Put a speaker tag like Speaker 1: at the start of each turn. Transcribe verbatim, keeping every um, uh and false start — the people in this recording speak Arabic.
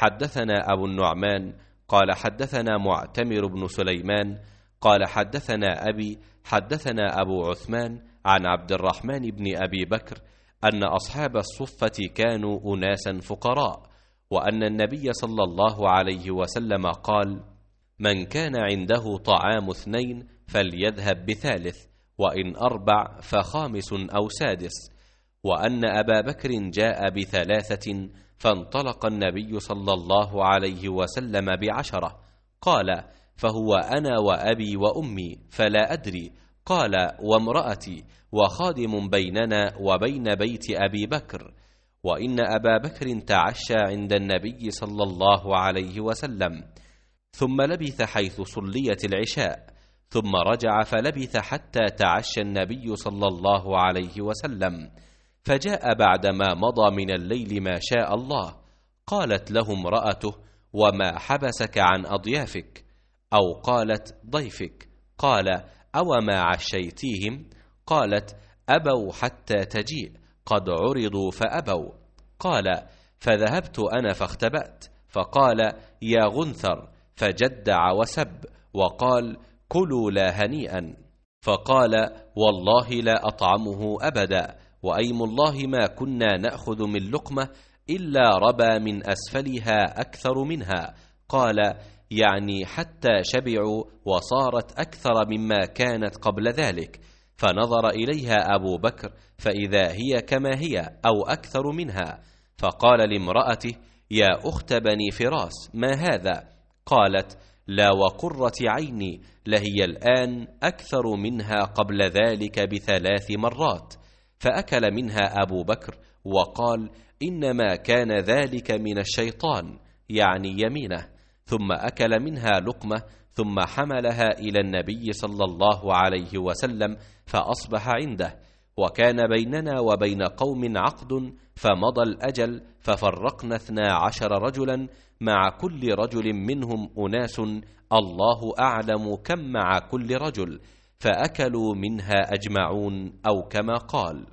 Speaker 1: حدثنا أبو النعمان قال حدثنا معتمر بن سليمان قال حدثنا أبي حدثنا أبو عثمان عن عبد الرحمن بن أبي بكر أن أصحاب الصفة كانوا أناسا فقراء، وأن النبي صلى الله عليه وسلم قال: من كان عنده طعام اثنين فليذهب بثالث، وإن أربع فخامس أو سادس، وأن أبا بكر جاء بثلاثة فانطلق النبي صلى الله عليه وسلم بعشرة. قال: فهو أنا وأبي وأمي فلا أدري. قال: وامرأتي وخادم بيننا وبين بيت أبي بكر. وإن أبا بكر تعشى عند النبي صلى الله عليه وسلم، ثم لبث حيث صليت العشاء، ثم رجع فلبث حتى تعشى النبي صلى الله عليه وسلم، فجاء بعدما مضى من الليل ما شاء الله. قالت له امرأته: وما حبسك عن أضيافك؟ أو قالت: ضيفك. قال: أو ما عشيتيهم؟ قالت: أبوا حتى تجيء، قد عرضوا فأبوا. قال: فذهبت أنا فاختبأت، فقال: يا غنثر، فجدع وسب وقال: كلوا لا هنيئا. فقال: والله لا أطعمه أبدا، وأيم الله ما كنا نأخذ من لقمة إلا ربى من أسفلها أكثر منها. قال: يعني حتى شبعوا وصارت أكثر مما كانت قبل ذلك. فنظر إليها أبو بكر فإذا هي كما هي أو أكثر منها، فقال لامرأته: يا أخت بني فراس، ما هذا؟ قالت: لا وقرة عيني، لهي الآن أكثر منها قبل ذلك بثلاث مرات. فأكل منها أبو بكر وقال: إنما كان ذلك من الشيطان، يعني يمينه. ثم أكل منها لقمة، ثم حملها إلى النبي صلى الله عليه وسلم فأصبح عنده. وكان بيننا وبين قوم عقد، فمضى الأجل، ففرقنا اثنا عشر رجلا، مع كل رجل منهم أناس الله أعلم كم مع كل رجل، فأكلوا منها أجمعون، أو كما قال.